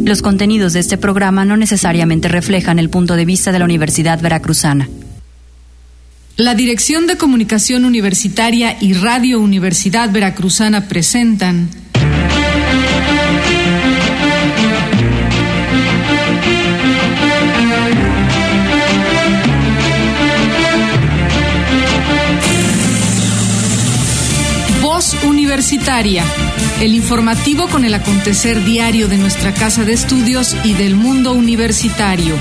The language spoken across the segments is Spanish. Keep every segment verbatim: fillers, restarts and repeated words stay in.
Los contenidos de este programa no necesariamente reflejan el punto de vista de la Universidad Veracruzana. La Dirección de Comunicación Universitaria y Radio Universidad Veracruzana presentan Voz Universitaria, el informativo con el acontecer diario de nuestra casa de estudios y del mundo universitario.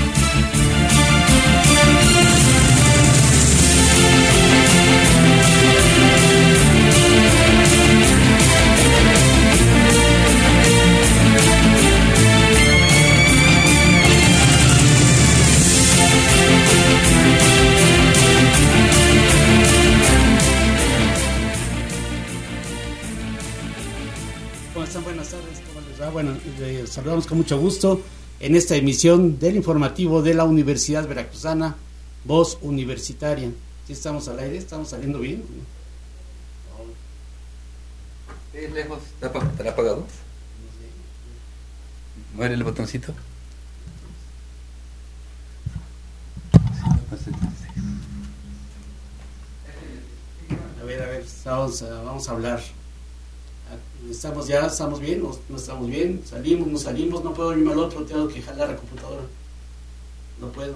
Bueno, eh, saludamos con mucho gusto en esta emisión del informativo de la Universidad Veracruzana, Voz Universitaria. ¿Sí estamos al aire? ¿Estamos saliendo bien? ¿Es lejos? ¿Estará apagado? Muere el botoncito. A ver, a ver, vamos a, vamos a hablar. Estamos ya, estamos bien, no, no estamos bien, salimos, no salimos, no puedo irme al otro, tengo que jalar la computadora, no puedo.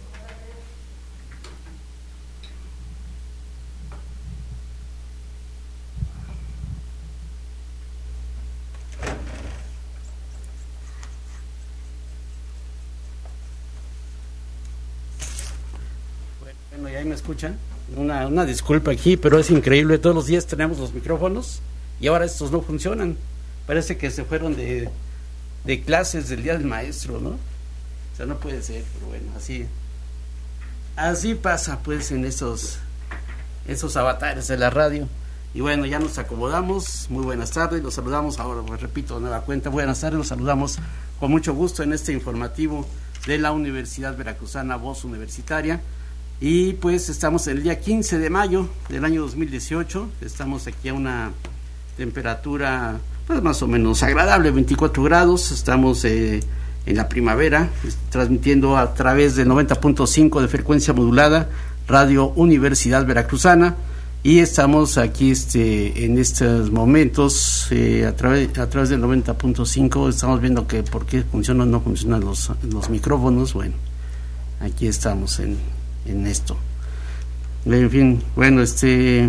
Bueno, ya me escuchan, una, una disculpa aquí, pero es increíble, todos los días tenemos los micrófonos y ahora estos no funcionan. Parece que se fueron de, de clases del Día del Maestro, ¿no? O sea, no puede ser, pero bueno, así así pasa pues en esos esos avatares de la radio. Y bueno, ya nos acomodamos. Muy buenas tardes, los saludamos ahora, pues repito, nueva cuenta, buenas tardes, los saludamos con mucho gusto en este informativo de la Universidad Veracruzana, Voz Universitaria. Y pues estamos el día quince de mayo del año dos mil dieciocho, estamos aquí a una temperatura pues más o menos agradable, veinticuatro grados, estamos eh, en la primavera, transmitiendo a través del noventa punto cinco de frecuencia modulada, Radio Universidad Veracruzana, y estamos aquí este en estos momentos eh, a través a través del noventa punto cinco, estamos viendo que por qué funcionan o no funcionan los, los micrófonos. Bueno, aquí estamos en, en esto. En fin, bueno, este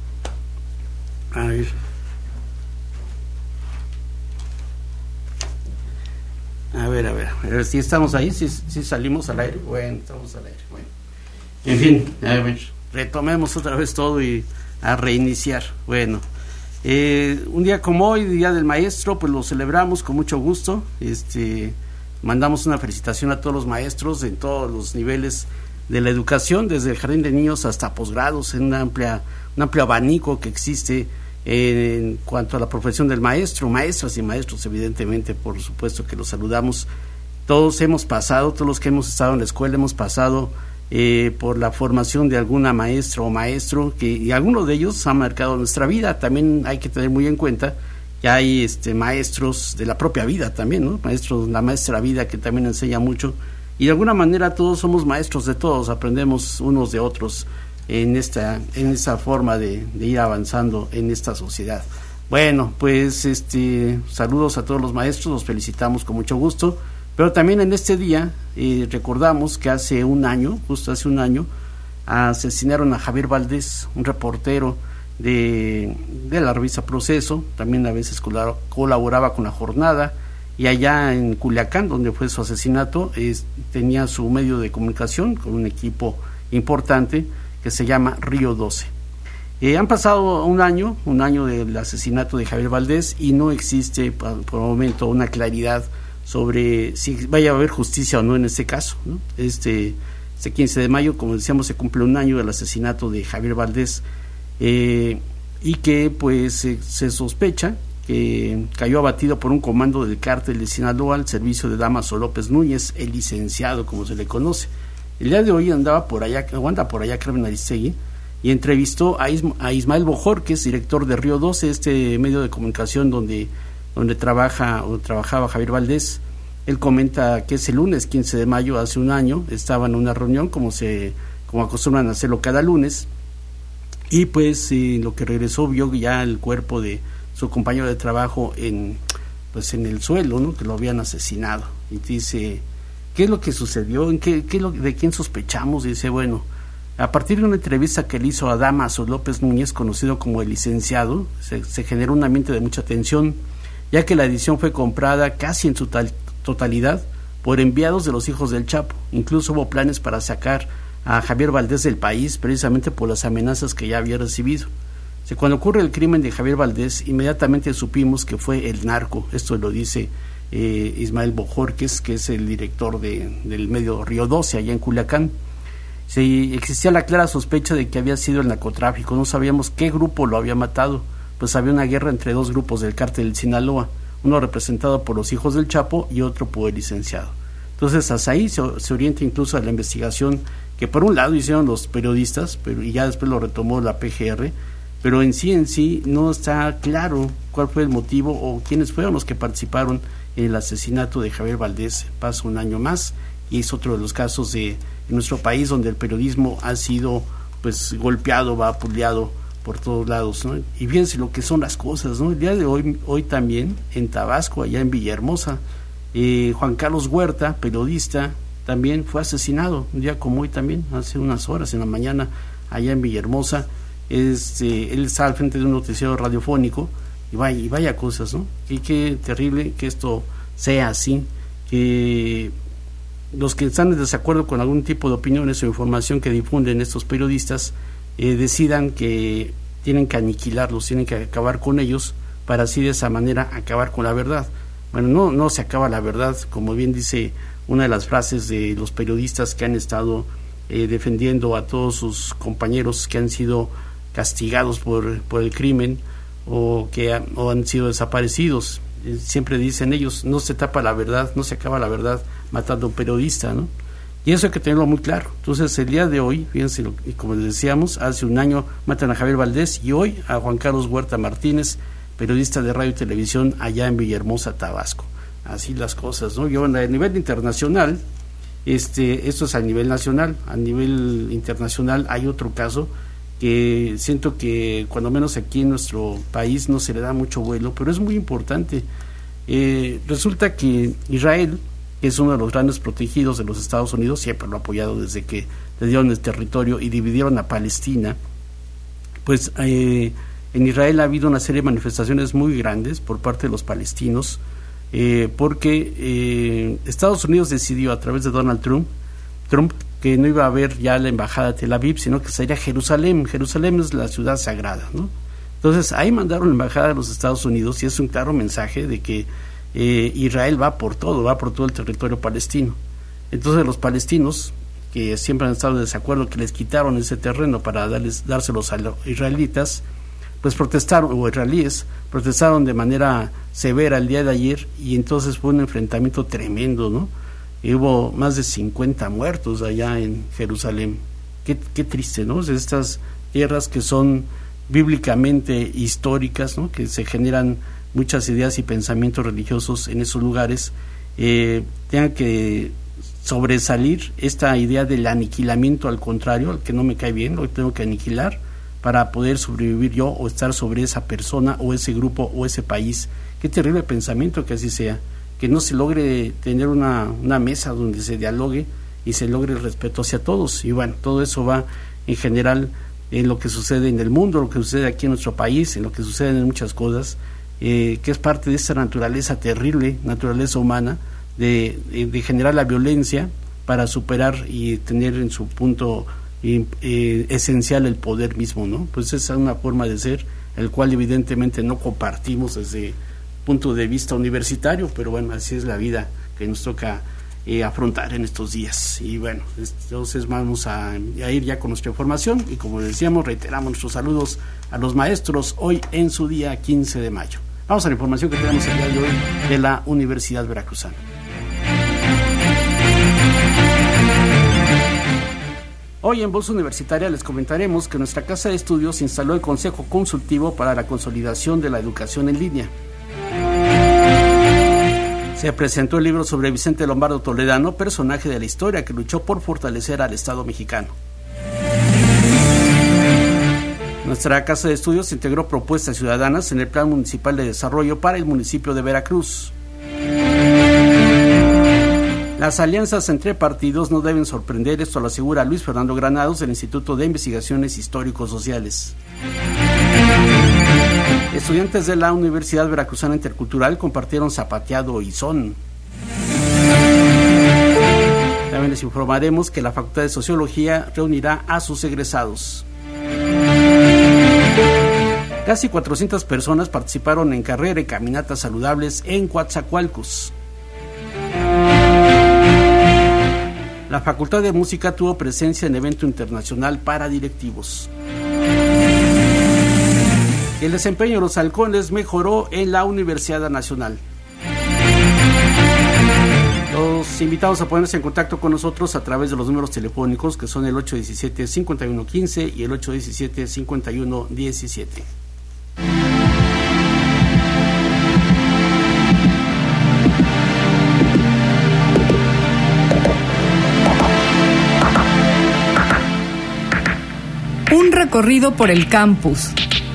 a ver A ver, a ver, a ver, si estamos ahí, si, si salimos al aire, bueno, estamos al aire, bueno. En fin, a ver, retomemos otra vez todo y a reiniciar. Bueno, eh, un día como hoy, Día del Maestro, pues lo celebramos con mucho gusto. Este, mandamos una felicitación a todos los maestros en todos los niveles de la educación, desde el jardín de niños hasta posgrados, en una amplia, un amplio abanico que existe en cuanto a la profesión del maestro, maestras y maestros, evidentemente, por supuesto que los saludamos. Todos hemos pasado, todos los que hemos estado en la escuela hemos pasado eh, por la formación de alguna maestra o maestro, que, y algunos de ellos han marcado nuestra vida. También hay que tener muy en cuenta que hay este, maestros de la propia vida también, ¿no? Maestros, la maestra vida, que también enseña mucho, y de alguna manera todos somos maestros de todos, aprendemos unos de otros en esta en esa forma de, de ir avanzando en esta sociedad. Bueno, pues este saludos a todos los maestros, los felicitamos con mucho gusto, pero también en este día eh, recordamos que hace un año, justo hace un año, asesinaron a Javier Valdés, un reportero de, de la revista Proceso, también a veces colaboraba con La Jornada, y allá en Culiacán, donde fue su asesinato, es, tenía su medio de comunicación con un equipo importante que se llama Río doce. Eh, han pasado un año, un año del asesinato de Javier Valdés, y no existe por, por el momento una claridad sobre si vaya a haber justicia o no en este caso, ¿no? Este, este quince de mayo, como decíamos, se cumple un año del asesinato de Javier Valdés, eh, y que pues eh, se sospecha que cayó abatido por un comando del cártel de Sinaloa al servicio de Dámaso López Núñez, el licenciado, como se le conoce. El día de hoy andaba por allá, anda por allá Carmen Aristegui, y entrevistó a, Isma, a Ismael Bojor, que es director de Río doce, este medio de comunicación donde, donde trabaja o trabajaba Javier Valdés, Él comenta que ese lunes quince de mayo, hace un año, estaba en una reunión como se como acostumbran a hacerlo cada lunes, y pues eh, lo que regresó vio ya el cuerpo de su compañero de trabajo en pues en el suelo, ¿no? Que lo habían asesinado. Y dice, ¿qué es lo que sucedió? ¿En qué, qué es lo, ¿De quién sospechamos? Y dice, bueno, a partir de una entrevista que le hizo a Dámaso López Núñez, conocido como el licenciado, se, se generó un ambiente de mucha tensión, ya que la edición fue comprada casi en su tal, totalidad por enviados de los hijos del Chapo. Incluso hubo planes para sacar a Javier Valdés del país, precisamente por las amenazas que ya había recibido. O sea, cuando ocurre el crimen de Javier Valdés, inmediatamente supimos que fue el narco. Esto lo dice eh, Ismael Bojorquez, que es el director de, del medio Río doce, allá en Culiacán. Sí, existía la clara sospecha de que había sido el narcotráfico. No sabíamos qué grupo lo había matado, pues había una guerra entre dos grupos del cártel del Sinaloa, uno representado por los hijos del Chapo y otro por el licenciado. Entonces hasta ahí se, se orienta incluso a la investigación que por un lado hicieron los periodistas, pero y ya después lo retomó la P G R, pero en sí en sí no está claro cuál fue el motivo o quiénes fueron los que participaron en el asesinato de Javier Valdés. Pasa un año más y es otro de los casos de en nuestro país donde el periodismo ha sido pues golpeado, vapuleado por todos lados, ¿no? Y fíjense lo que son las cosas, ¿no? El día de hoy, hoy también en Tabasco, allá en Villahermosa, eh, Juan Carlos Huerta, periodista, también fue asesinado, un día como hoy también, hace unas horas en la mañana, allá en Villahermosa. Este, él está al frente de un noticiero radiofónico, y vaya, y vaya cosas, ¿no? Y qué terrible que esto sea así, que los que están en desacuerdo con algún tipo de opiniones o información que difunden estos periodistas eh, decidan que tienen que aniquilarlos, tienen que acabar con ellos para así de esa manera acabar con la verdad. Bueno, no, no se acaba la verdad, como bien dice una de las frases de los periodistas que han estado eh, defendiendo a todos sus compañeros que han sido castigados por, por el crimen o que ha, o han sido desaparecidos. Eh, siempre dicen ellos, no se tapa la verdad, no se acaba la verdad matando a un periodista, ¿no? Y eso hay que tenerlo muy claro. Entonces, el día de hoy, fíjense, lo, y como les decíamos, hace un año matan a Javier Valdés y hoy a Juan Carlos Huerta Martínez, periodista de radio y televisión allá en Villahermosa, Tabasco. Así las cosas, ¿no? Yo, a nivel internacional, este, esto es a nivel nacional, a nivel internacional hay otro caso que siento que cuando menos aquí en nuestro país no se le da mucho vuelo, pero es muy importante. Eh, resulta que Israel, que es uno de los grandes protegidos de los Estados Unidos, siempre lo ha apoyado desde que le dieron el territorio y dividieron a Palestina, pues eh, en Israel ha habido una serie de manifestaciones muy grandes por parte de los palestinos, eh, porque eh, Estados Unidos decidió a través de Donald Trump, Trump que no iba a haber ya la embajada de Tel Aviv, sino que sería Jerusalén. Jerusalén es la ciudad sagrada, ¿no? Entonces ahí mandaron la embajada de los Estados Unidos y es un claro mensaje de que eh, Israel va por todo, va por todo el territorio palestino. Entonces los palestinos, que siempre han estado en desacuerdo que les quitaron ese terreno para darles, dárselos a los israelitas, pues protestaron, o israelíes, protestaron de manera severa el día de ayer y entonces fue un enfrentamiento tremendo, ¿no? Y hubo más de cincuenta muertos allá en Jerusalén. Qué, qué triste, ¿no? Estas guerras que son bíblicamente históricas, ¿no? Que se generan muchas ideas y pensamientos religiosos en esos lugares, eh, tengan que sobresalir esta idea del aniquilamiento, al contrario, al que no me cae bien, lo tengo que aniquilar para poder sobrevivir yo o estar sobre esa persona o ese grupo o ese país. Qué terrible pensamiento que así sea, que no se logre tener una, una mesa donde se dialogue y se logre el respeto hacia todos. Y bueno, todo eso va en general en lo que sucede en el mundo, lo que sucede aquí en nuestro país, en lo que sucede en muchas cosas, eh, que es parte de esa naturaleza terrible, naturaleza humana, de, de, de generar la violencia para superar y tener en su punto eh, eh, esencial el poder mismo, ¿no? Pues esa es una forma de ser, el cual evidentemente no compartimos desde punto de vista universitario, pero bueno, así es la vida que nos toca eh, afrontar en estos días. Y bueno, entonces vamos a, a ir ya con nuestra información y como decíamos, reiteramos nuestros saludos a los maestros hoy en su día quince de mayo. Vamos a la información que tenemos el día de hoy de la Universidad Veracruzana. Hoy en Voz Universitaria les comentaremos que nuestra casa de estudios instaló el Consejo Consultivo para la Consolidación de la Educación en Línea. Se presentó el libro sobre Vicente Lombardo Toledano, personaje de la historia que luchó por fortalecer al Estado mexicano. Nuestra Casa de Estudios integró propuestas ciudadanas en el Plan Municipal de Desarrollo para el municipio de Veracruz. Las alianzas entre partidos no deben sorprender, esto lo asegura Luis Fernando Granados del Instituto de Investigaciones Histórico-Sociales. Estudiantes de la Universidad Veracruzana Intercultural compartieron zapateado y son. También les informaremos que la Facultad de Sociología reunirá a sus egresados. Casi cuatrocientas personas participaron en carrera y caminatas saludables en Coatzacoalcos. La Facultad de Música tuvo presencia en evento internacional para directivos. El desempeño de los halcones mejoró en la Universidad Nacional. Los invitamos a ponerse en contacto con nosotros a través de los números telefónicos que son el ocho uno siete, cinco uno uno cinco y el ocho uno siete, cinco uno uno siete. Un recorrido por el campus.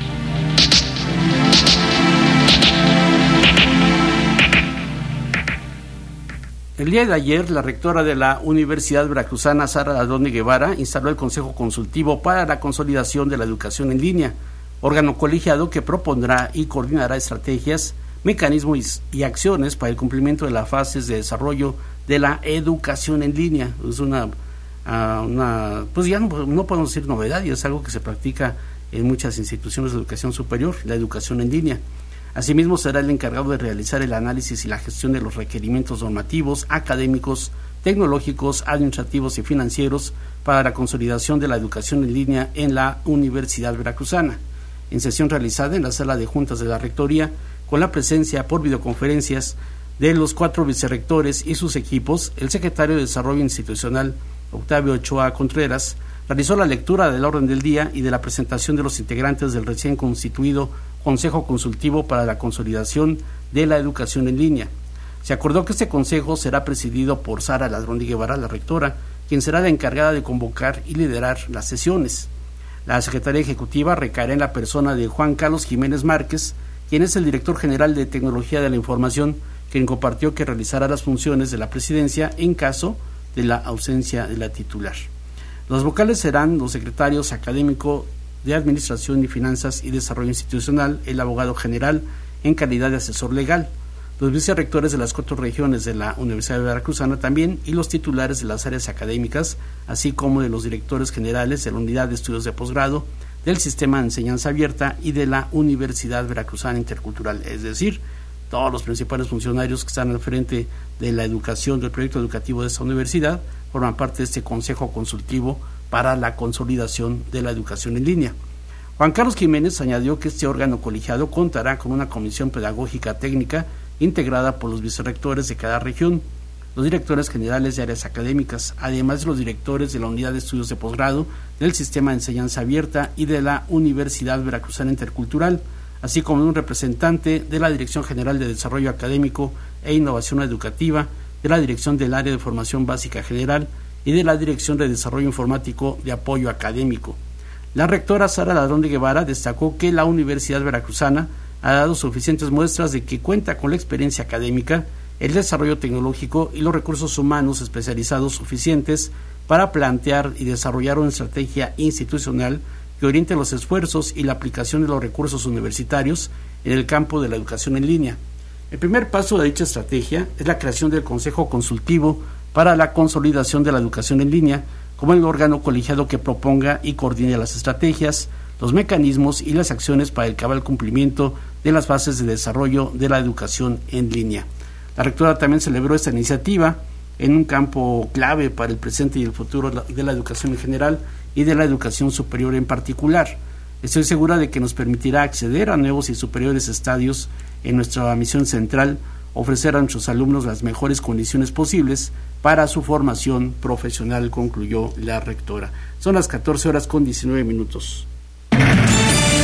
El día de ayer, la rectora de la Universidad Veracruzana, Sara Ladrón de Guevara, instaló el Consejo Consultivo para la Consolidación de la Educación en Línea, órgano colegiado que propondrá y coordinará estrategias, mecanismos y acciones para el cumplimiento de las fases de desarrollo de la educación en línea. Es una, uh, una pues ya no, no podemos decir novedad, y es algo que se practica en muchas instituciones de educación superior, la educación en línea. Asimismo, será el encargado de realizar el análisis y la gestión de los requerimientos normativos, académicos, tecnológicos, administrativos y financieros para la consolidación de la educación en línea en la Universidad Veracruzana. En sesión realizada en la sala de juntas de la Rectoría, con la presencia por videoconferencias de los cuatro vicerrectores y sus equipos, el secretario de Desarrollo Institucional, Octavio Ochoa Contreras, realizó la lectura del orden del día y de la presentación de los integrantes del recién constituido Consejo Consultivo para la Consolidación de la Educación en Línea. Se acordó que este consejo será presidido por Sara Ladrón de Guevara, la rectora, quien será la encargada de convocar y liderar las sesiones. La Secretaría Ejecutiva recaerá en la persona de Juan Carlos Jiménez Márquez, quien es el director general de Tecnología de la Información, quien compartió que realizará las funciones de la presidencia en caso de la ausencia de la titular. Los vocales serán los secretarios académico de Administración y Finanzas y Desarrollo Institucional, el abogado general en calidad de asesor legal, los vicerrectores de las cuatro regiones de la Universidad Veracruzana también, y los titulares de las áreas académicas, así como de los directores generales de la Unidad de Estudios de Posgrado, del Sistema de Enseñanza Abierta y de la Universidad Veracruzana Intercultural, es decir, todos los principales funcionarios que están al frente de la educación, del proyecto educativo de esta universidad, forman parte de este Consejo Consultivo para la consolidación de la educación en línea. Juan Carlos Jiménez añadió que este órgano colegiado contará con una comisión pedagógica técnica integrada por los vicerrectores de cada región, los directores generales de áreas académicas, además de los directores de la Unidad de Estudios de Posgrado, del Sistema de Enseñanza Abierta y de la Universidad Veracruzana Intercultural, así como un representante de la Dirección General de Desarrollo Académico e Innovación Educativa, de la Dirección del Área de Formación Básica General y de la Dirección de Desarrollo Informático de Apoyo Académico. La rectora Sara Ladrón de Guevara destacó que la Universidad Veracruzana ha dado suficientes muestras de que cuenta con la experiencia académica, el desarrollo tecnológico y los recursos humanos especializados suficientes para plantear y desarrollar una estrategia institucional que oriente los esfuerzos y la aplicación de los recursos universitarios en el campo de la educación en línea. El primer paso de dicha estrategia es la creación del Consejo Consultivo para la Consolidación de la Educación en Línea, como el órgano colegiado que proponga y coordine las estrategias, los mecanismos y las acciones para el cabal cumplimiento de las fases de desarrollo de la educación en línea. La rectora también celebró esta iniciativa en un campo clave para el presente y el futuro de la educación en general y de la educación superior en particular. Estoy segura de que nos permitirá acceder a nuevos y superiores estadios en nuestra misión central, ofrecer a nuestros alumnos las mejores condiciones posibles para su formación profesional, concluyó la rectora. Son las catorce horas con diecinueve minutos.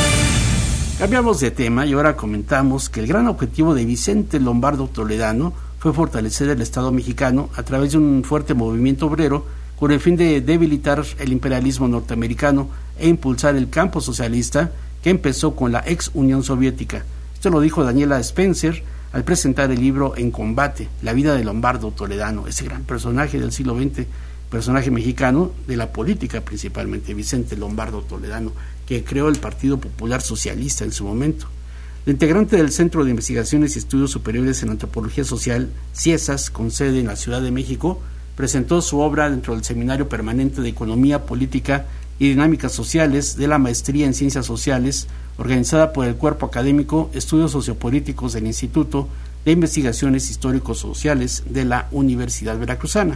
Cambiamos de tema y ahora comentamos que el gran objetivo de Vicente Lombardo Toledano fue fortalecer el Estado mexicano a través de un fuerte movimiento obrero con el fin de debilitar el imperialismo norteamericano e impulsar el campo socialista que empezó con la ex Unión Soviética. Esto lo dijo Daniela Spencer al presentar el libro En Combate, la vida de Lombardo Toledano, ese gran personaje del siglo veinte, personaje mexicano de la política principalmente, Vicente Lombardo Toledano, que creó el Partido Popular Socialista en su momento. El integrante del Centro de Investigaciones y Estudios Superiores en Antropología Social, CIESAS, con sede en la Ciudad de México, presentó su obra dentro del Seminario Permanente de Economía, Política y Dinámicas Sociales de la Maestría en Ciencias Sociales, organizada por el Cuerpo Académico Estudios Sociopolíticos del Instituto de Investigaciones Histórico-Sociales de la Universidad Veracruzana.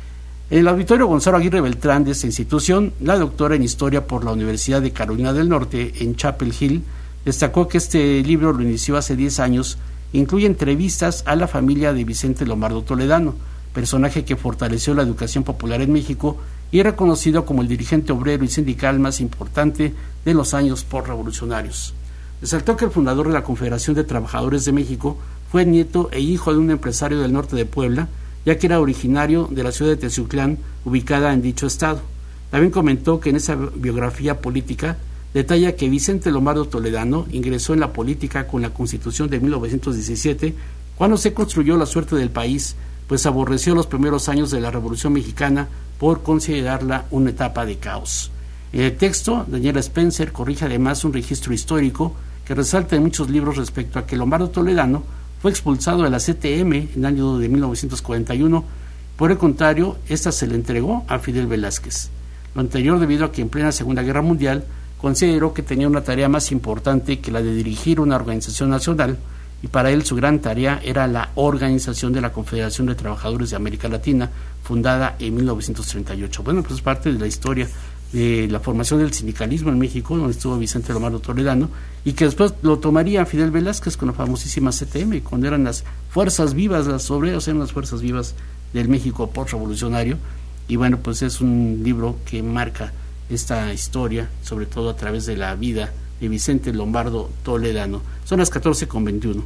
En el auditorio Gonzalo Aguirre Beltrán de esta institución, la doctora en Historia por la Universidad de Carolina del Norte, en Chapel Hill, destacó que este libro lo inició hace diez años, incluye entrevistas a la familia de Vicente Lombardo Toledano, personaje que fortaleció la educación popular en México y es reconocido como el dirigente obrero y sindical más importante de los años postrevolucionarios. Resaltó que el fundador de la Confederación de Trabajadores de México fue nieto e hijo de un empresario del norte de Puebla, ya que era originario de la ciudad de Teciutlán, ubicada en dicho estado. También comentó que en esa biografía política detalla que Vicente Lombardo Toledano ingresó en la política con la Constitución de mil novecientos diecisiete, cuando se construyó la suerte del país, pues aborreció los primeros años de la Revolución Mexicana por considerarla una etapa de caos. En el texto, Daniela Spencer corrige además un registro histórico que resalta en muchos libros respecto a que Lombardo Toledano fue expulsado de la C T M en el año de mil novecientos cuarenta y uno. Por el contrario, esta se le entregó a Fidel Velázquez. Lo anterior debido a que en plena Segunda Guerra Mundial consideró que tenía una tarea más importante que la de dirigir una organización nacional, y para él su gran tarea era la organización de la Confederación de Trabajadores de América Latina, fundada en mil novecientos treinta y ocho. Bueno, pues es parte de la historia de la formación del sindicalismo en México, donde estuvo Vicente Lombardo Toledano, y que después lo tomaría Fidel Velázquez con la famosísima C T M, cuando eran las fuerzas vivas, las obreros eran las fuerzas vivas del México postrevolucionario. Y bueno, pues es un libro que marca esta historia, sobre todo a través de la vida de Vicente Lombardo Toledano. Son las catorce con veintiuno.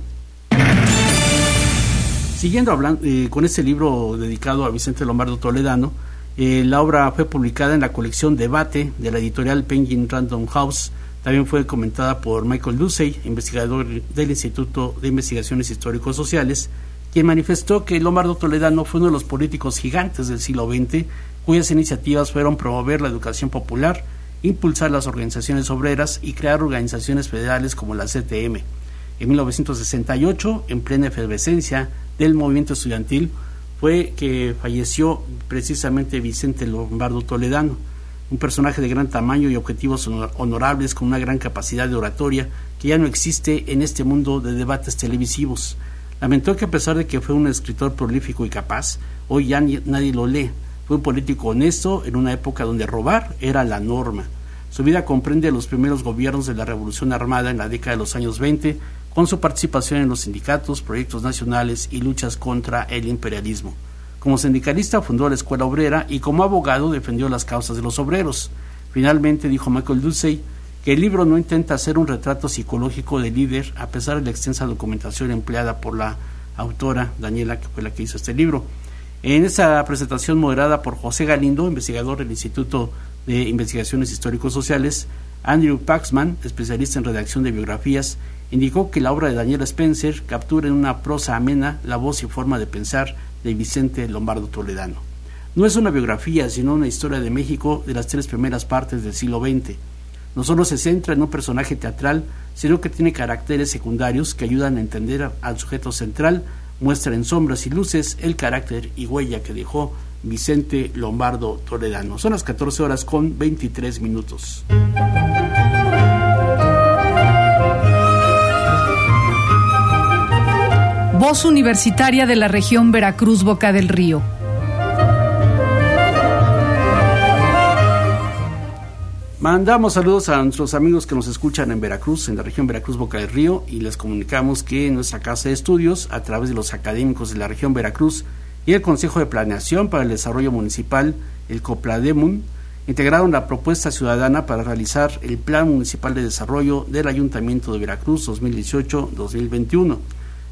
Siguiendo hablando eh, con este libro dedicado a Vicente Lombardo Toledano, eh, la obra fue publicada en la colección Debate de la editorial Penguin Random House. También fue comentada por Michael Ducey, investigador del Instituto de Investigaciones Histórico-Sociales, quien manifestó que Lombardo Toledano fue uno de los políticos gigantes del siglo veinte, cuyas iniciativas fueron promover la educación popular, impulsar las organizaciones obreras y crear organizaciones federales como la C T M. En mil novecientos sesenta y ocho, en plena efervescencia del movimiento estudiantil, fue que falleció precisamente Vicente Lombardo Toledano, un personaje de gran tamaño y objetivos honorables con una gran capacidad de oratoria que ya no existe en este mundo de debates televisivos. Lamentó que a pesar de que fue un escritor prolífico y capaz, hoy ya ni, nadie lo lee. Fue un político honesto en una época donde robar era la norma. Su vida comprende los primeros gobiernos de la Revolución Armada en la década de los años veinte, con su participación en los sindicatos, proyectos nacionales y luchas contra el imperialismo. Como sindicalista fundó la Escuela Obrera y como abogado defendió las causas de los obreros. Finalmente, dijo Michael Ducey, que el libro no intenta hacer un retrato psicológico del líder, a pesar de la extensa documentación empleada por la autora Daniela, que fue la que hizo este libro. En esta presentación moderada por José Galindo, investigador del Instituto de Investigaciones Histórico-Sociales, Andrew Paxman, especialista en redacción de biografías, indicó que la obra de Daniela Spencer captura en una prosa amena la voz y forma de pensar de Vicente Lombardo Toledano. No es una biografía, sino una historia de México de las tres primeras partes del siglo veinte. No solo se centra en un personaje teatral, sino que tiene caracteres secundarios que ayudan a entender al sujeto central, muestra en sombras y luces el carácter y huella que dejó Vicente Lombardo Toledano. Son las catorce horas con veintitrés minutos. Voz Universitaria de la Región Veracruz Boca del Río. Mandamos saludos a nuestros amigos que nos escuchan en Veracruz, en la región Veracruz Boca del Río, y les comunicamos que en nuestra casa de estudios, a través de los académicos de la región Veracruz y el Consejo de Planeación para el Desarrollo Municipal, el COPLADEMUN, integraron la propuesta ciudadana para realizar el Plan Municipal de Desarrollo del Ayuntamiento de Veracruz dos mil dieciocho a dos mil veintiuno.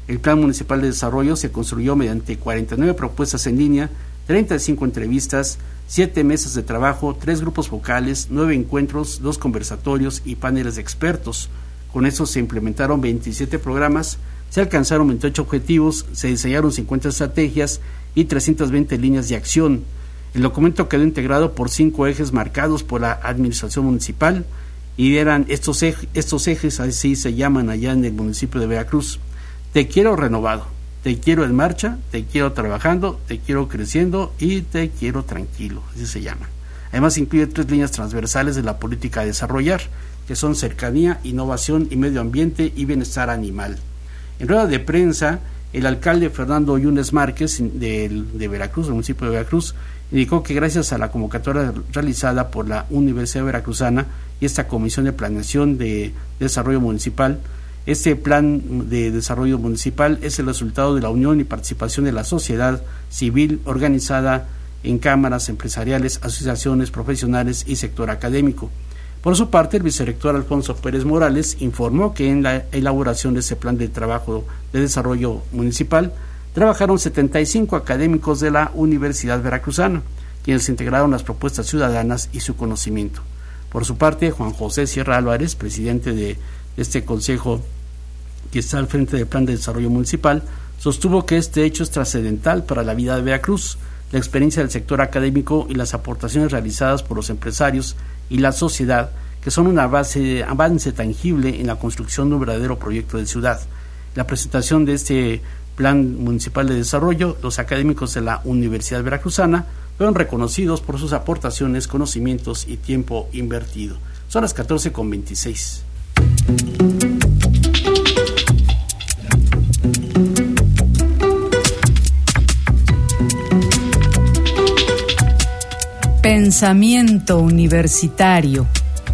El Plan Municipal de Desarrollo se construyó mediante cuarenta y nueve propuestas en línea, treinta y cinco entrevistas, siete mesas de trabajo, tres grupos focales, nueve encuentros, dos conversatorios y paneles de expertos. Con eso se implementaron veintisiete programas, se alcanzaron veintiocho objetivos, se diseñaron cincuenta estrategias y trescientas veinte líneas de acción. El documento quedó integrado por cinco ejes marcados por la administración municipal y eran estos ejes, estos ejes así se llaman allá en el municipio de Veracruz. Te quiero renovado, te quiero en marcha, te quiero trabajando, te quiero creciendo y te quiero tranquilo, así se llama. Además incluye tres líneas transversales de la política a desarrollar, que son cercanía, innovación y medio ambiente y bienestar animal. En rueda de prensa, el alcalde Fernando Yunes Márquez de, de Veracruz, del municipio de Veracruz, indicó que gracias a la convocatoria realizada por la Universidad Veracruzana y esta Comisión de Planeación de Desarrollo Municipal, este plan de desarrollo municipal es el resultado de la unión y participación de la sociedad civil organizada en cámaras empresariales, asociaciones profesionales y sector académico. Por su parte, el vicerrector Alfonso Pérez Morales informó que en la elaboración de ese plan de trabajo de desarrollo municipal trabajaron setenta y cinco académicos de la Universidad Veracruzana, quienes integraron las propuestas ciudadanas y su conocimiento. Por su parte, Juan José Sierra Álvarez, presidente de este consejo que está al frente del Plan de Desarrollo Municipal, sostuvo que este hecho es trascendental para la vida de Veracruz. La experiencia del sector académico y las aportaciones realizadas por los empresarios y la sociedad, que son una base, avance tangible en la construcción de un verdadero proyecto de ciudad. La presentación de este Plan Municipal de Desarrollo, los académicos de la Universidad Veracruzana fueron reconocidos por sus aportaciones, conocimientos y tiempo invertido. Son las catorce con veintiséis. Pensamiento universitario.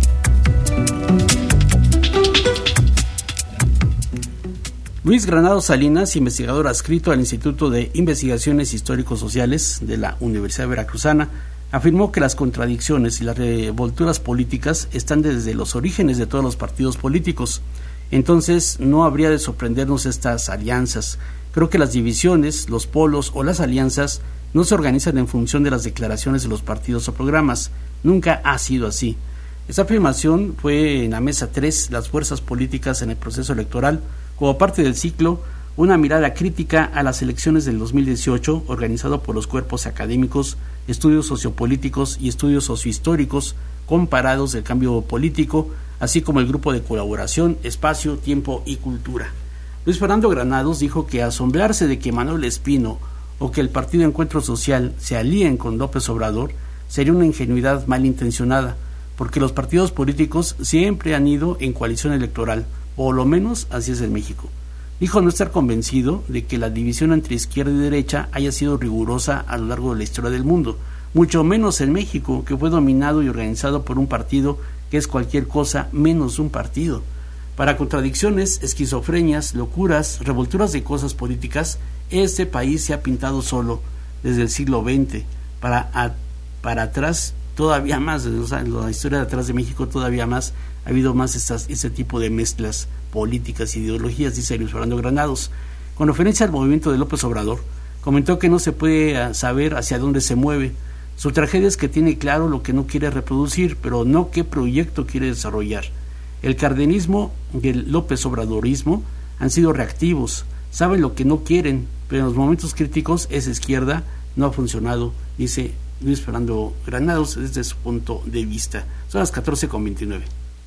Luis Granados Salinas, investigador adscrito al Instituto de Investigaciones Histórico-Sociales de la Universidad Veracruzana, afirmó que las contradicciones y las revolturas políticas están desde los orígenes de todos los partidos políticos. Entonces, no habría de sorprendernos estas alianzas. Creo que las divisiones, los polos o las alianzas no se organizan en función de las declaraciones de los partidos o programas. Nunca ha sido así. Esta afirmación fue en la mesa tres, las fuerzas políticas en el proceso electoral, como parte del ciclo, una mirada crítica a las elecciones del dos mil dieciocho, organizado por los cuerpos académicos, estudios sociopolíticos y estudios sociohistóricos comparados del cambio político, así como el grupo de colaboración, espacio, tiempo y cultura. Luis Fernando Granados dijo que asombrarse de que Manuel Espino o que el Partido Encuentro Social se alíen con López Obrador sería una ingenuidad malintencionada, porque los partidos políticos siempre han ido en coalición electoral, o lo menos así es en México. Dijo no estar convencido de que la división entre izquierda y derecha haya sido rigurosa a lo largo de la historia del mundo, mucho menos en México, que fue dominado y organizado por un partido que es cualquier cosa menos un partido. Para contradicciones, esquizofrenias, locuras, revolturas de cosas políticas, este país se ha pintado solo desde el siglo veinte, para, a, para atrás todavía más, o sea, en la historia de atrás de México todavía más, ha habido más estas, este tipo de mezclas políticas e ideologías, dice Luis Fernando Granados. Con referencia al movimiento de López Obrador, comentó que no se puede saber hacia dónde se mueve. Su tragedia es que tiene claro lo que no quiere reproducir, pero no qué proyecto quiere desarrollar. El cardenismo y el López Obradorismo han sido reactivos, saben lo que no quieren, pero en los momentos críticos esa izquierda no ha funcionado, dice Luis Fernando Granados desde su punto de vista. Son las catorce con veintinueve.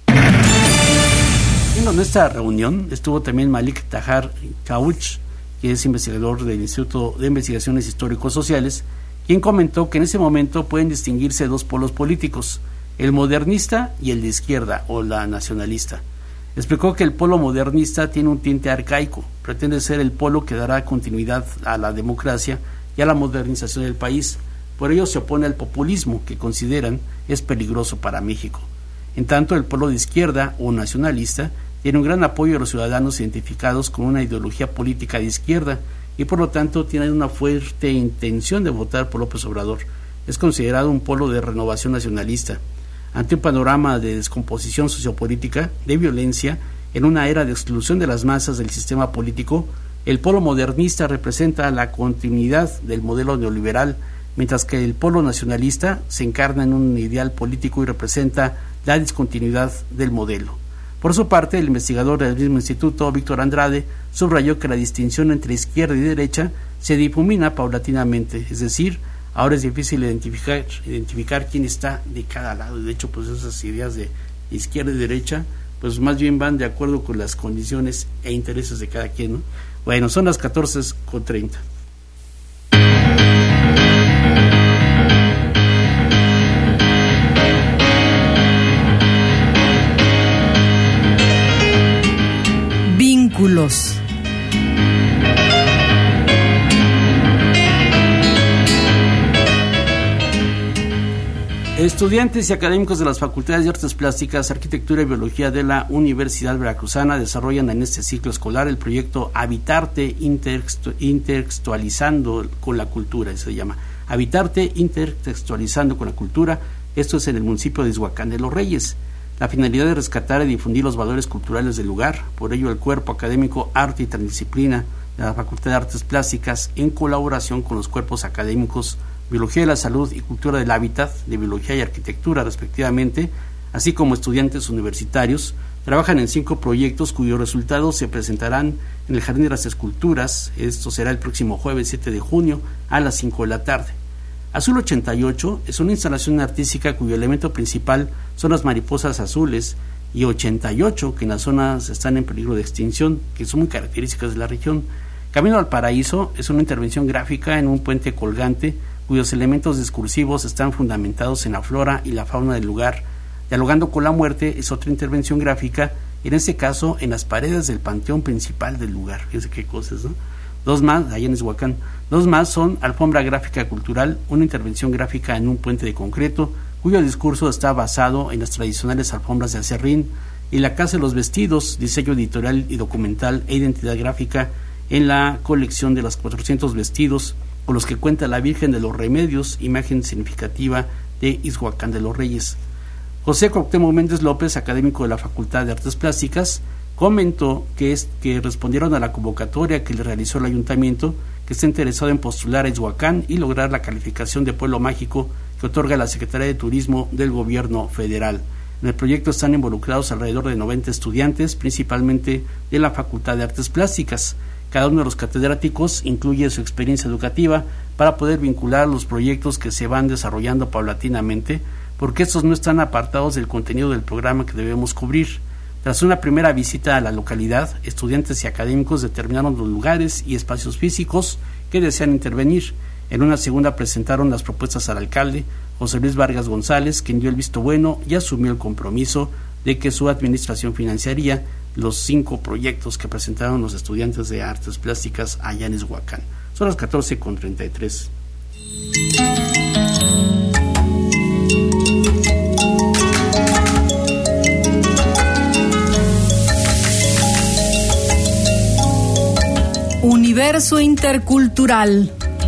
En esta reunión estuvo también Malik Tahar Kauch, que es investigador del Instituto de Investigaciones Histórico-Sociales, quien comentó que en ese momento pueden distinguirse dos polos políticos, el modernista y el de izquierda o la nacionalista. Explicó que el polo modernista tiene un tinte arcaico, pretende ser el polo que dará continuidad a la democracia y a la modernización del país. Por ello se opone al populismo, que consideran es peligroso para México. En tanto, el polo de izquierda o nacionalista tiene un gran apoyo de los ciudadanos identificados con una ideología política de izquierda y por lo tanto tiene una fuerte intención de votar por López Obrador. Es considerado un polo de renovación nacionalista. Ante un panorama de descomposición sociopolítica, de violencia, en una era de exclusión de las masas del sistema político, El polo modernista representa la continuidad del modelo neoliberal, mientras que el polo nacionalista se encarna en un ideal político y representa la discontinuidad del modelo. Por su parte, el investigador del mismo instituto, Víctor Andrade, subrayó que la distinción entre izquierda y derecha se difumina paulatinamente, es decir, ahora es difícil identificar, identificar quién está de cada lado. De hecho, pues esas ideas de izquierda y derecha, pues más bien van de acuerdo con las condiciones e intereses de cada quien, ¿no? Bueno, son las catorce con treinta. Vínculos. Estudiantes y académicos de las Facultades de Artes Plásticas, Arquitectura y Biología de la Universidad Veracruzana desarrollan en este ciclo escolar el proyecto Habitarte Intertextualizando con la Cultura, se llama Habitarte Intertextualizando con la Cultura. Esto es en el municipio de Izhuacán de los Reyes. La finalidad es rescatar y difundir los valores culturales del lugar. Por ello, el cuerpo académico Arte y Transdisciplina de la Facultad de Artes Plásticas, en colaboración con los cuerpos académicos Biología de la Salud y Cultura del Hábitat, de Biología y Arquitectura respectivamente, así como estudiantes universitarios, trabajan en cinco proyectos cuyos resultados se presentarán en el Jardín de las Esculturas. Esto será el próximo jueves siete de junio a las cinco de la tarde. Azul ochenta y ocho es una instalación artística cuyo elemento principal son las mariposas azules, y ochenta y ocho que en las zonas están en peligro de extinción, que son muy características de la región. Camino al Paraíso es una intervención gráfica en un puente colgante cuyos elementos discursivos están fundamentados en la flora y la fauna del lugar. Dialogando con la muerte es otra intervención gráfica, en este caso en las paredes del panteón principal del lugar. Fíjense qué cosas, ¿no? Dos más, allá en Izhuacán, dos más son Alfombra Gráfica Cultural, una intervención gráfica en un puente de concreto, cuyo discurso está basado en las tradicionales alfombras de acerrín, y La Casa de los Vestidos, diseño editorial y documental e identidad gráfica en la colección de los cuatrocientos vestidos con los que cuenta la Virgen de los Remedios, imagen significativa de Izhuacán de los Reyes. José Cuauhtémoc Méndez López, académico de la Facultad de Artes Plásticas, comentó que, es, que respondieron a la convocatoria que le realizó el ayuntamiento, que está interesado en postular a Izhuacán y lograr la calificación de pueblo mágico que otorga la Secretaría de Turismo del Gobierno Federal. En el proyecto están involucrados alrededor de noventa estudiantes, principalmente de la Facultad de Artes Plásticas. Cada uno de los catedráticos incluye su experiencia educativa para poder vincular los proyectos que se van desarrollando paulatinamente, porque estos no están apartados del contenido del programa que debemos cubrir. Tras una primera visita a la localidad, estudiantes y académicos determinaron los lugares y espacios físicos que desean intervenir. En una segunda presentaron las propuestas al alcalde, José Luis Vargas González, quien dio el visto bueno y asumió el compromiso de que su administración financiaría los cinco proyectos que presentaron los estudiantes de Artes Plásticas allá en Izhuacán. Son las catorce con treinta y tres. Universo intercultural.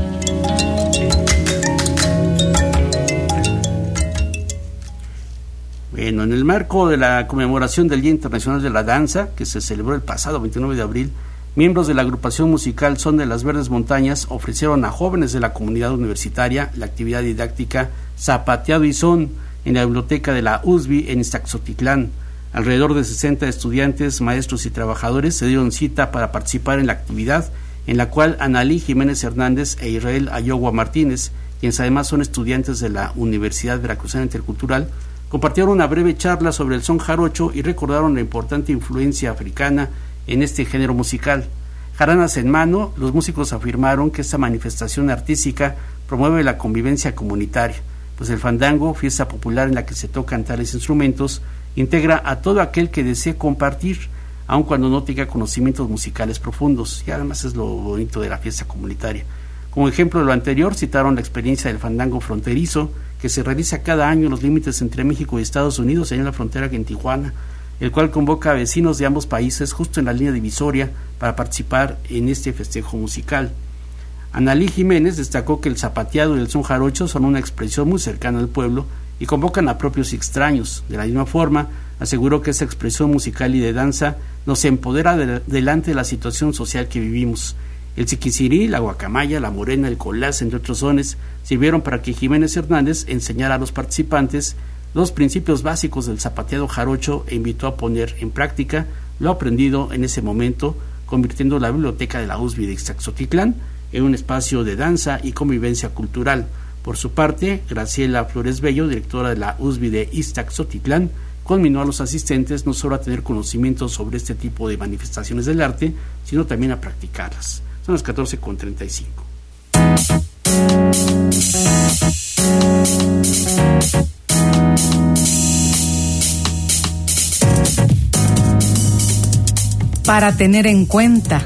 Bueno, en el marco de la conmemoración del Día Internacional de la Danza, que se celebró el pasado veintinueve de abril, miembros de la agrupación musical Son de las Verdes Montañas ofrecieron a jóvenes de la comunidad universitaria la actividad didáctica Zapateado y Son en la biblioteca de la U S B I en Iztaxotitlán. Alrededor de sesenta estudiantes, maestros y trabajadores se dieron cita para participar en la actividad, en la cual Analí Jiménez Hernández e Israel Ayogua Martínez, quienes además son estudiantes de la Universidad Veracruzana Intercultural, compartieron una breve charla sobre el son jarocho y recordaron la importante influencia africana en este género musical. Jaranas en mano, los músicos afirmaron que esta manifestación artística promueve la convivencia comunitaria, pues el fandango, fiesta popular en la que se tocan tales instrumentos, integra a todo aquel que desee compartir, aun cuando no tenga conocimientos musicales profundos, y además es lo bonito de la fiesta comunitaria. Como ejemplo de lo anterior, citaron la experiencia del fandango fronterizo, que se realiza cada año en los límites entre México y Estados Unidos, allá en la frontera en Tijuana, el cual convoca a vecinos de ambos países justo en la línea divisoria para participar en este festejo musical. Analí Jiménez destacó que el zapateado y el son jarocho son una expresión muy cercana al pueblo y convocan a propios y extraños. De la misma forma, Aseguró que esa expresión musical y de danza nos empodera de, delante de la situación social que vivimos. El siquicirí, la guacamaya, la morena, el colás, entre otros sones, sirvieron para que Jiménez Hernández enseñara a los participantes los principios básicos del zapateado jarocho e invitó a poner en práctica lo aprendido en ese momento, convirtiendo la biblioteca de la U S B I de Ixtaxotitlán en un espacio de danza y convivencia cultural. Por su parte, Graciela Flores Bello, directora de la U S B I de Ixtaxotitlán, conminó a los asistentes no solo a tener conocimientos sobre este tipo de manifestaciones del arte, sino también a practicarlas. Son las catorce con treinta y cinco. Para tener en cuenta.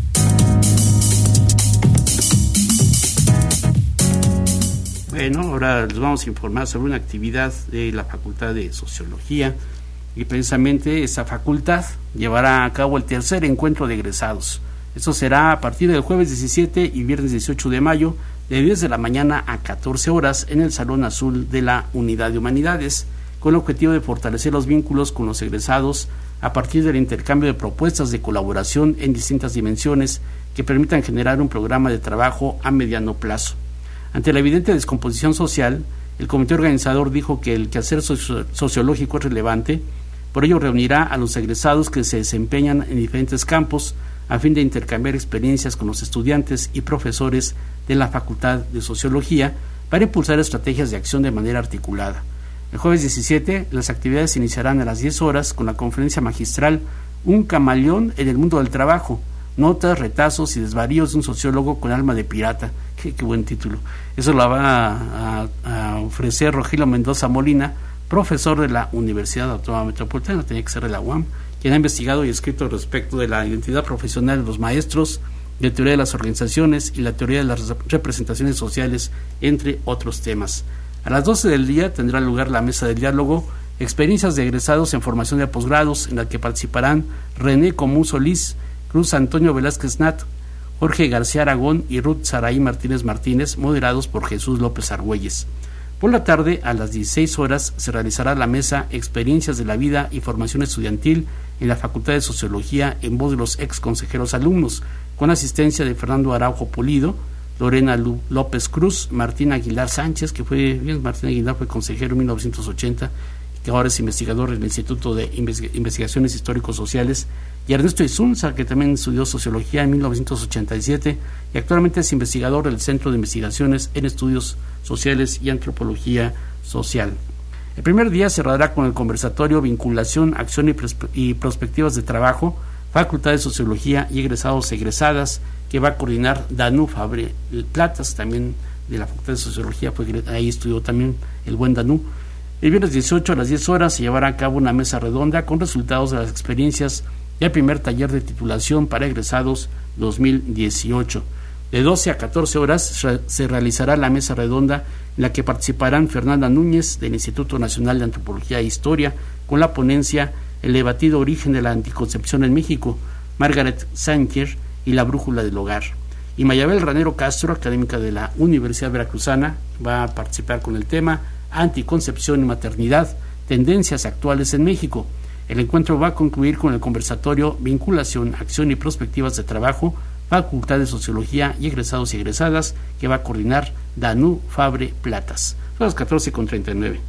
Bueno, ahora les vamos a informar sobre una actividad de la Facultad de Sociología y precisamente esta facultad llevará a cabo el tercer encuentro de egresados. Esto será a partir del jueves diecisiete y viernes dieciocho de mayo de diez de la mañana a catorce horas en el Salón Azul de la Unidad de Humanidades, con el objetivo de fortalecer los vínculos con los egresados a partir del intercambio de propuestas de colaboración en distintas dimensiones que permitan generar un programa de trabajo a mediano plazo. Ante la evidente descomposición social, el comité organizador dijo que el quehacer socio- sociológico es relevante, por ello reunirá a los egresados que se desempeñan en diferentes campos a fin de intercambiar experiencias con los estudiantes y profesores de la Facultad de Sociología para impulsar estrategias de acción de manera articulada. El jueves diecisiete, las actividades iniciarán a las diez horas con la conferencia magistral Un camaleón en el mundo del trabajo, notas, retazos y desvaríos de un sociólogo con alma de pirata. Qué, qué buen título. Eso lo va a, a, a ofrecer Rogelio Mendoza Molina, profesor de la Universidad Autónoma Metropolitana, tenía que ser de la U A M, quien ha investigado y escrito respecto de la identidad profesional de los maestros, de teoría de las organizaciones y la teoría de las representaciones sociales, entre otros temas. A las doce del día tendrá lugar la mesa de diálogo, experiencias de egresados en formación de posgrados, en la que participarán René Común Solís, Cruz Antonio Velázquez Nat, Jorge García Aragón y Ruth Saraí Martínez Martínez, moderados por Jesús López Argüelles. Por la tarde, a las dieciséis horas, se realizará la mesa Experiencias de la Vida y Formación Estudiantil en la Facultad de Sociología en voz de los ex consejeros alumnos, con asistencia de Fernando Araujo Pulido, Lorena Lu- López Cruz, Martín Aguilar Sánchez, que fue, bien, Martín Aguilar fue consejero en mil novecientos ochenta, que ahora es investigador en el Instituto de Inves- Investigaciones Históricos Sociales, y Ernesto Isunza, que también estudió Sociología en mil novecientos ochenta y siete, y actualmente es investigador del Centro de Investigaciones en Estudios Sociales y Antropología Social. El primer día cerrará con el conversatorio Vinculación, Acción y, Perspe- y Prospectivas de Trabajo, Facultad de Sociología y Egresados Egresadas, que va a coordinar Danú Fabre Platas, también de la Facultad de Sociología, pues ahí estudió también el buen Danú. El viernes dieciocho a las diez horas se llevará a cabo una mesa redonda con resultados de las experiencias y el primer taller de titulación para egresados dos mil dieciocho. De doce a catorce horas se realizará la mesa redonda en la que participarán Fernanda Núñez del Instituto Nacional de Antropología e Historia con la ponencia El debatido origen de la anticoncepción en México, Margaret Sanger y la brújula del hogar. Y Mayabel Ranero Castro, académica de la Universidad Veracruzana, va a participar con el tema Anticoncepción y maternidad, tendencias actuales en México. El encuentro va a concluir con el conversatorio Vinculación, Acción y Prospectivas de Trabajo, Facultad de Sociología y Egresados y Egresadas, que va a coordinar Danú Fabre Platas. Son las catorce con treinta y nueve.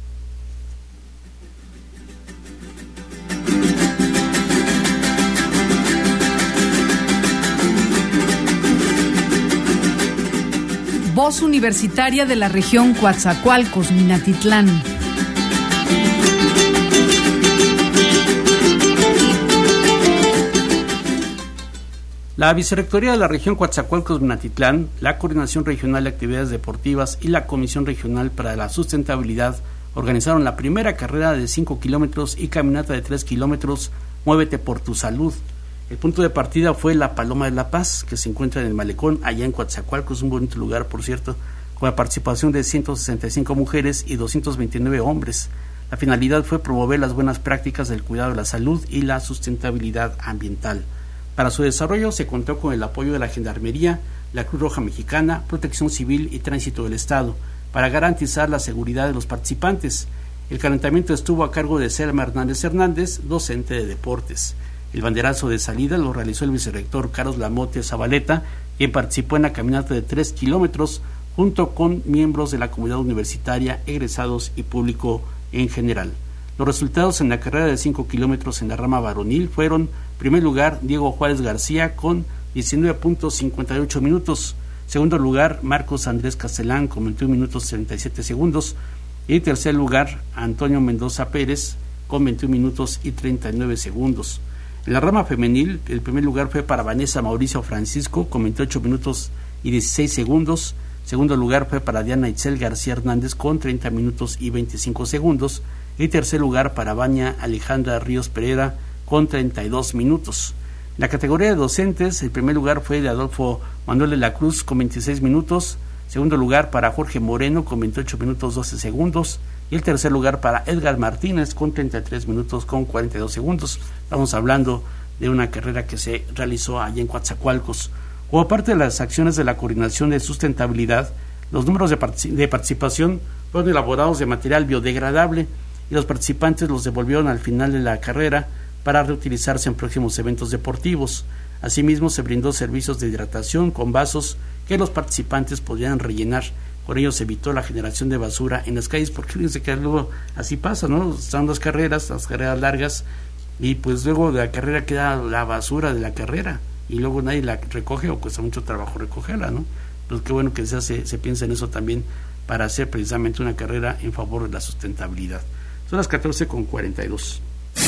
Voz Universitaria de la región Coatzacoalcos, Minatitlán. La Vicerrectoría de la región Coatzacoalcos-Minatitlán, la Coordinación Regional de Actividades Deportivas y la Comisión Regional para la Sustentabilidad organizaron la primera carrera de cinco kilómetros y caminata de tres kilómetros, Muévete por tu Salud. El punto de partida fue la Paloma de la Paz, que se encuentra en el Malecón, allá en Coatzacoalcos, un bonito lugar, por cierto, con la participación de ciento sesenta y cinco mujeres y doscientos veintinueve hombres. La finalidad fue promover las buenas prácticas del cuidado de la salud y la sustentabilidad ambiental. Para su desarrollo se contó con el apoyo de la Gendarmería, la Cruz Roja Mexicana, Protección Civil y Tránsito del Estado, para garantizar la seguridad de los participantes. El calentamiento estuvo a cargo de Selma Hernández Hernández, docente de deportes. El banderazo de salida lo realizó el vicerrector Carlos Lamote Zabaleta, quien participó en la caminata de tres kilómetros junto con miembros de la comunidad universitaria, egresados y público en general. Los resultados en la carrera de cinco kilómetros en la rama varonil fueron: primer lugar, Diego Juárez García con diecinueve punto cincuenta y ocho minutos. Segundo lugar, Marcos Andrés Castelán con veintiún minutos treinta y siete segundos. Y tercer lugar, Antonio Mendoza Pérez con veintiún minutos y treinta y nueve segundos. En la rama femenil, el primer lugar fue para Vanessa Mauricio Francisco con veintiocho minutos y dieciséis segundos. Segundo lugar fue para Diana Itzel García Hernández con treinta minutos y veinticinco segundos. Y tercer lugar para Vania Alejandra Ríos Pereira con treinta y dos minutos. En la categoría de docentes, el primer lugar fue de Adolfo Manuel de la Cruz con veintiséis minutos. Segundo lugar para Jorge Moreno con veintiocho minutos doce segundos. Y el tercer lugar para Edgar Martínez con treinta y tres minutos con cuarenta y dos segundos. Estamos hablando de una carrera que se realizó allá en Coatzacoalcos. Como parte de las acciones de la Coordinación de Sustentabilidad, los números de, partic- de participación fueron elaborados de material biodegradable y los participantes los devolvieron al final de la carrera para reutilizarse en próximos eventos deportivos. Asimismo, se brindó servicios de hidratación con vasos que los participantes podían rellenar. Con ello se evitó la generación de basura en las calles, porque fíjense que luego así pasa, ¿no? Están las carreras, las carreras largas, y pues luego de la carrera queda la basura de la carrera, y luego nadie la recoge o cuesta mucho trabajo recogerla, ¿no? Pues qué bueno que se hace, se piensa en eso también para hacer precisamente una carrera en favor de la sustentabilidad. Son las catorce con cuarenta y dos.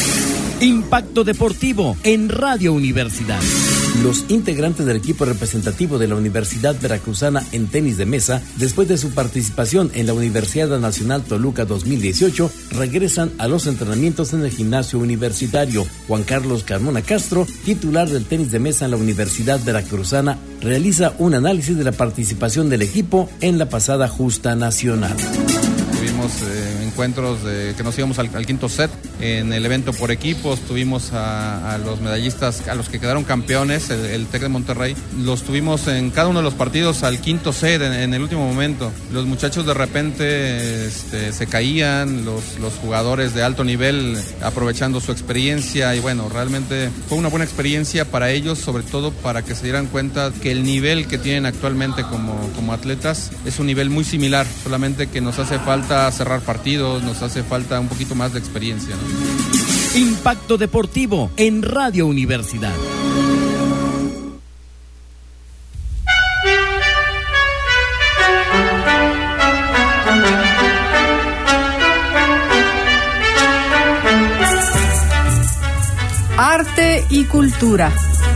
Impacto Deportivo en Radio Universidad. Los integrantes del equipo representativo de la Universidad Veracruzana en tenis de mesa, después de su participación en la Universidad Nacional Toluca dos mil dieciocho, regresan a los entrenamientos en el gimnasio universitario. Juan Carlos Carmona Castro, titular del tenis de mesa en la Universidad Veracruzana, realiza un análisis de la participación del equipo en la pasada justa nacional. Tuvimos eh, encuentros de, que nos íbamos al, al quinto set. En el evento por equipos tuvimos a, a los medallistas, a los que quedaron campeones, el, el TEC de Monterrey. Los tuvimos en cada uno de los partidos al quinto set, en, en el último momento. Los muchachos de repente este, se caían, los, los jugadores de alto nivel aprovechando su experiencia, y bueno, realmente fue una buena experiencia para ellos, sobre todo para que se dieran cuenta que el nivel que tienen actualmente como, como atletas es un nivel muy similar, solamente que nos hace falta cerrar partidos, nos hace falta un poquito más de experiencia, ¿no? Impacto Deportivo en Radio Universidad. Arte y cultura.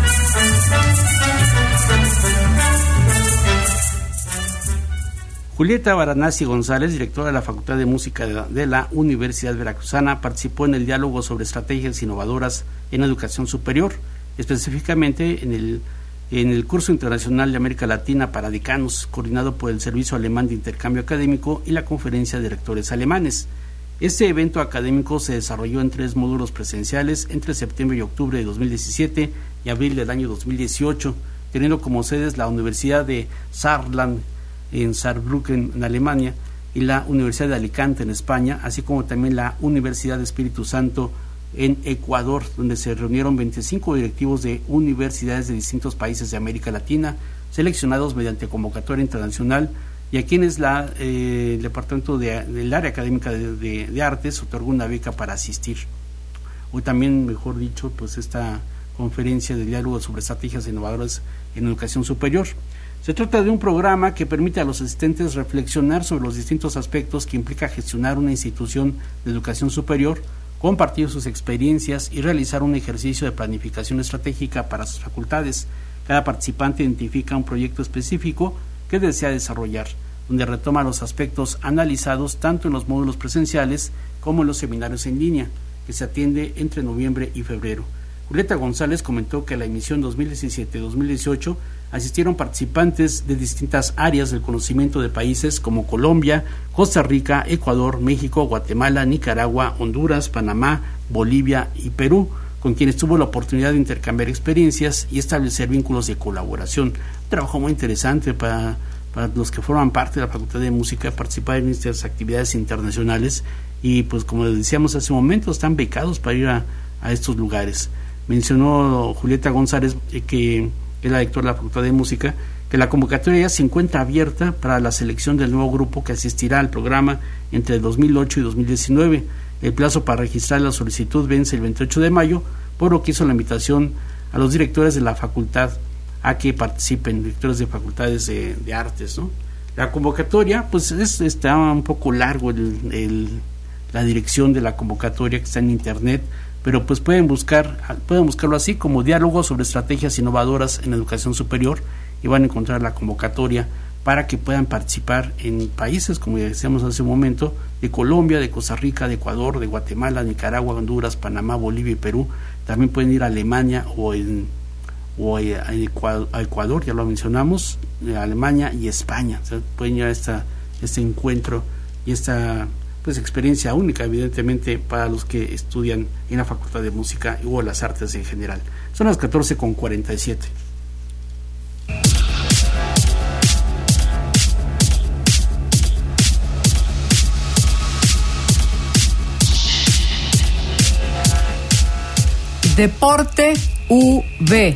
Julieta Varanasi González, directora de la Facultad de Música de la, de la Universidad Veracruzana, participó en el diálogo sobre estrategias innovadoras en educación superior, específicamente en el, en el curso internacional de América Latina para decanos, coordinado por el Servicio Alemán de Intercambio Académico y la Conferencia de Rectores Alemanes. Este evento académico se desarrolló en tres módulos presenciales entre septiembre y octubre de dos mil diecisiete y abril del año dos mil dieciocho, teniendo como sedes la Universidad de Saarland en Saarbrücken, en Alemania, y la Universidad de Alicante, en España, así como también la Universidad de Espíritu Santo en Ecuador, donde se reunieron veinticinco directivos de universidades de distintos países de América Latina, seleccionados mediante convocatoria internacional, y a quienes la, eh, el Departamento de, del Área Académica de, de, de Artes otorgó una beca para asistir. Hoy también, mejor dicho, pues esta conferencia de diálogo sobre estrategias innovadoras en educación superior. Se trata de un programa que permite a los asistentes reflexionar sobre los distintos aspectos que implica gestionar una institución de educación superior, compartir sus experiencias y realizar un ejercicio de planificación estratégica para sus facultades. Cada participante identifica un proyecto específico que desea desarrollar, donde retoma los aspectos analizados tanto en los módulos presenciales como en los seminarios en línea, que se atiende entre noviembre y febrero. Julieta González comentó que a la emisión dos mil diecisiete dos mil dieciocho asistieron participantes de distintas áreas del conocimiento de países como Colombia, Costa Rica, Ecuador, México, Guatemala, Nicaragua, Honduras, Panamá, Bolivia y Perú, con quienes tuvo la oportunidad de intercambiar experiencias y establecer vínculos de colaboración. Un trabajo muy interesante para, para los que forman parte de la Facultad de Música, participar en estas actividades internacionales y pues como decíamos hace un momento, están becados para ir a, a estos lugares. Mencionó Julieta González, eh, que es la directora de la Facultad de Música, que la convocatoria ya se encuentra abierta para la selección del nuevo grupo que asistirá al programa entre dos mil ocho y dos mil diecinueve. El plazo para registrar la solicitud vence el veintiocho de mayo, por lo que hizo la invitación a los directores de la facultad a que participen, directores de facultades de, de artes, ¿no? La convocatoria, pues es, está un poco largo el, el, la dirección de la convocatoria, que está en internet, pero pues pueden buscar, pueden buscarlo así como Diálogo sobre estrategias innovadoras en educación superior, y van a encontrar la convocatoria para que puedan participar en países, como ya decíamos hace un momento, de Colombia, de Costa Rica, de Ecuador, de Guatemala, Nicaragua, Honduras, Panamá, Bolivia y Perú. También pueden ir a Alemania o en o a Ecuador, ya lo mencionamos, Alemania y España. O sea, pueden ir a esta, este encuentro y esta pues experiencia única, evidentemente, para los que estudian en la Facultad de Música o las artes en general. Son las catorce con cuarenta y siete. Deporte U V.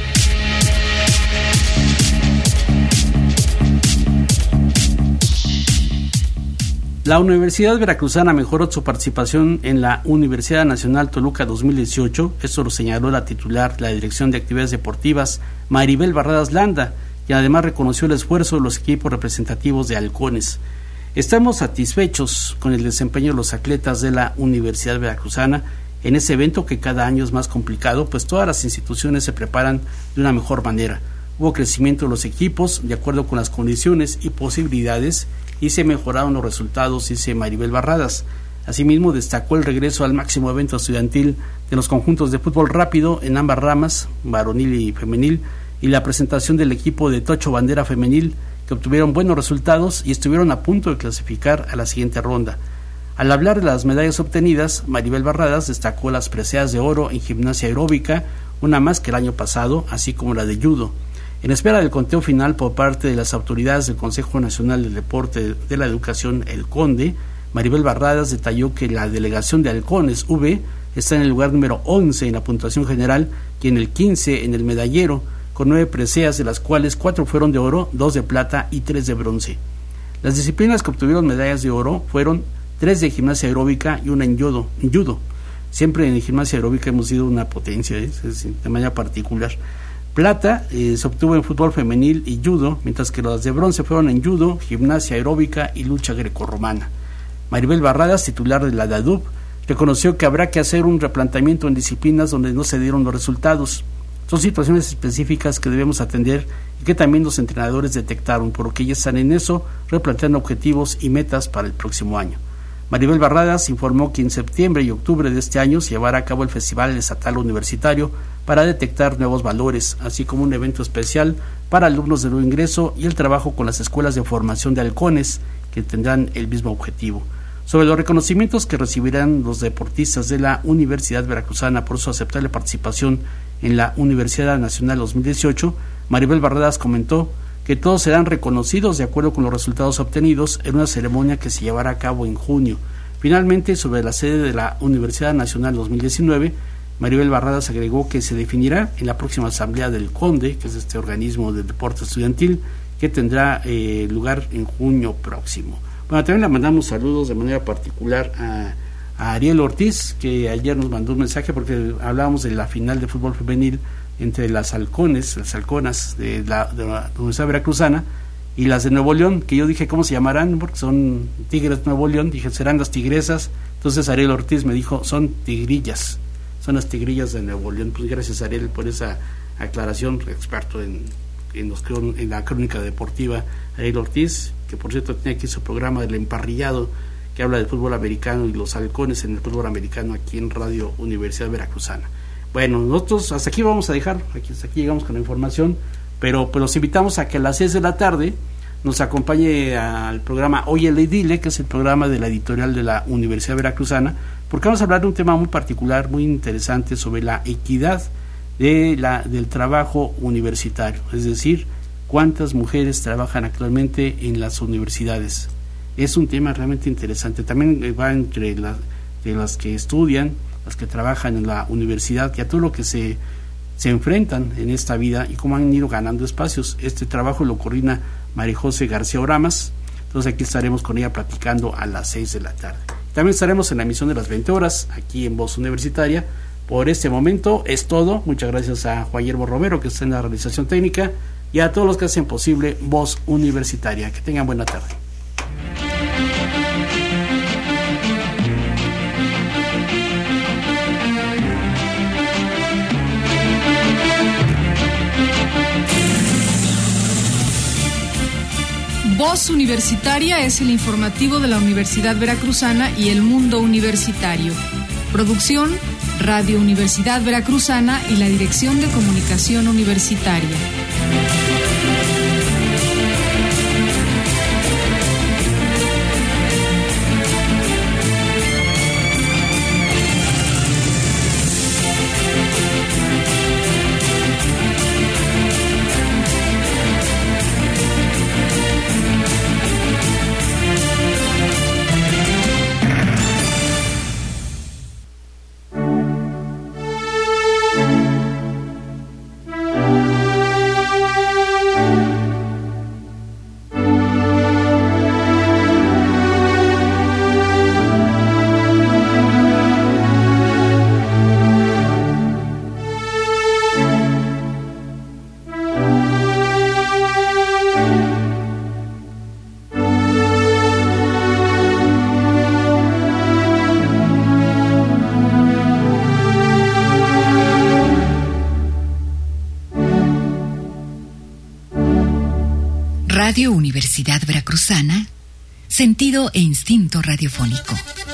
La Universidad Veracruzana mejoró su participación en la Universidad Nacional Toluca dos mil dieciocho, esto lo señaló la titular de la Dirección de Actividades Deportivas, Maribel Barradas Landa, y además reconoció el esfuerzo de los equipos representativos de halcones. Estamos satisfechos con el desempeño de los atletas de la Universidad Veracruzana en ese evento que cada año es más complicado, pues todas las instituciones se preparan de una mejor manera. Hubo crecimiento de los equipos de acuerdo con las condiciones y posibilidades y se mejoraron los resultados, dice Maribel Barradas. Asimismo, destacó el regreso al máximo evento estudiantil de los conjuntos de fútbol rápido en ambas ramas, varonil y femenil, y la presentación del equipo de Tocho Bandera femenil, que obtuvieron buenos resultados y estuvieron a punto de clasificar a la siguiente ronda. Al hablar de las medallas obtenidas, Maribel Barradas destacó las preseas de oro en gimnasia aeróbica, una más que el año pasado, así como la de judo. En espera del conteo final por parte de las autoridades del Consejo Nacional del Deporte de la Educación, el CONDE, Maribel Barradas detalló que la delegación de halcones V está en el lugar número once en la puntuación general y en el quince en el medallero, con nueve preseas, de las cuales cuatro fueron de oro, dos de plata y tres de bronce. Las disciplinas que obtuvieron medallas de oro fueron tres de gimnasia aeróbica y una en judo. En judo. Siempre en gimnasia aeróbica hemos sido una potencia, ¿eh? de manera particular. Plata eh, se obtuvo en fútbol femenil y judo, mientras que las de bronce fueron en judo, gimnasia aeróbica y lucha grecorromana. Maribel Barradas, titular de la D A D U B, reconoció que habrá que hacer un replanteamiento en disciplinas donde no se dieron los resultados. Son situaciones específicas que debemos atender y que también los entrenadores detectaron, por lo que ya están en eso, replanteando objetivos y metas para el próximo año. Maribel Barradas informó que en septiembre y octubre de este año se llevará a cabo el Festival Estatal Universitario para detectar nuevos valores, así como un evento especial para alumnos de nuevo ingreso y el trabajo con las escuelas de formación de halcones, que tendrán el mismo objetivo. Sobre los reconocimientos que recibirán los deportistas de la Universidad Veracruzana por su aceptable participación en la Universidad Nacional dos mil dieciocho, Maribel Barradas comentó que todos serán reconocidos de acuerdo con los resultados obtenidos en una ceremonia que se llevará a cabo en junio. Finalmente, sobre la sede de la Universidad Nacional dos mil diecinueve, Maribel Barradas agregó que se definirá en la próxima asamblea del CONDE, que es este organismo de deporte estudiantil, que tendrá eh, lugar en junio próximo. Bueno, también le mandamos saludos de manera particular a, a Ariel Ortiz, que ayer nos mandó un mensaje porque hablábamos de la final de fútbol femenil entre las halcones, las halconas de la, de la Universidad Veracruzana y las de Nuevo León, que yo dije cómo se llamarán, porque son Tigres de Nuevo León, dije serán las tigresas. Entonces Ariel Ortiz me dijo son tigrillas, son las tigrillas de Nuevo León. Pues gracias Ariel por esa aclaración, experto en, en, los, en la crónica deportiva, Ariel Ortiz, que por cierto tiene aquí su programa del emparrillado, que habla del fútbol americano y los halcones en el fútbol americano aquí en Radio Universidad Veracruzana. Bueno, nosotros hasta aquí vamos a dejar, aquí, hasta aquí llegamos con la información, pero pues los invitamos a que a las seis de la tarde nos acompañe al programa Oye le Dile, que es el programa de la editorial de la Universidad Veracruzana, porque vamos a hablar de un tema muy particular, muy interesante, sobre la equidad de la, del trabajo universitario, es decir, cuántas mujeres trabajan actualmente en las universidades. es un tema realmente interesante. También va entre la, de las que estudian, las que trabajan en la universidad, y a todo lo que se, se enfrentan en esta vida y cómo han ido ganando espacios. Este trabajo lo coordina María José García Oramas. Entonces aquí estaremos con ella platicando a las seis de la tarde. También estaremos en la emisión de las veinte horas, aquí en Voz Universitaria. Por este momento es todo. Muchas gracias a Juan Yerbo Romero, que está en la realización técnica, y a todos los que hacen posible Voz Universitaria. Que tengan buena tarde. Voz Universitaria es el informativo de la Universidad Veracruzana y el mundo universitario. Producción, Radio Universidad Veracruzana y la Dirección de Comunicación Universitaria. Radio Universidad Veracruzana, sentido e instinto radiofónico.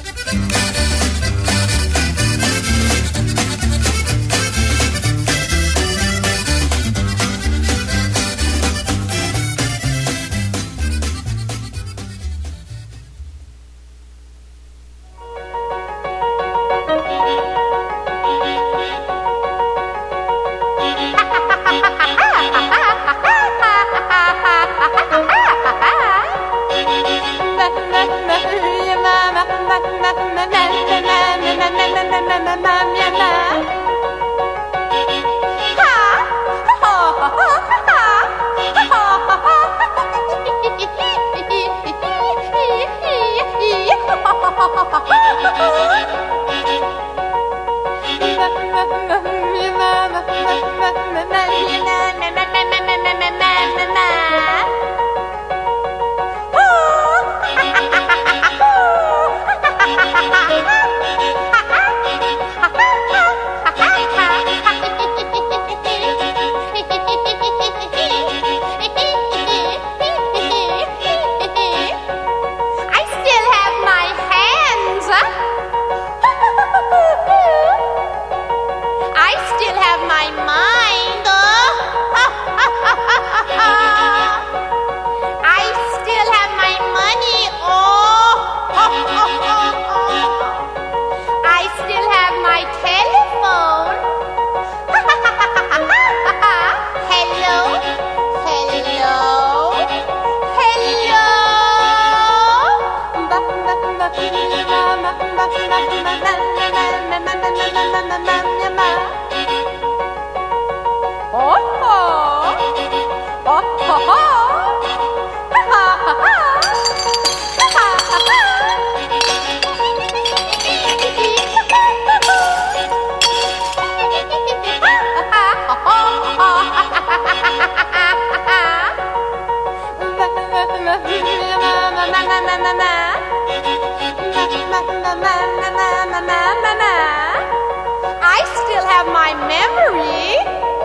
I still have my memory.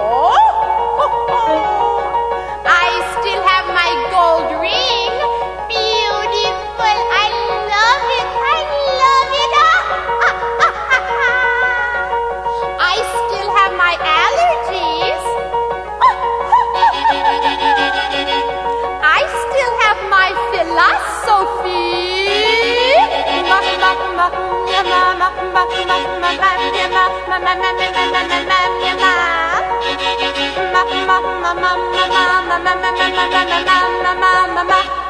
Oh, I still have my gold ring. Beautiful. I love it. I love it. I still have my allergies. I still have my philosophy. Mama,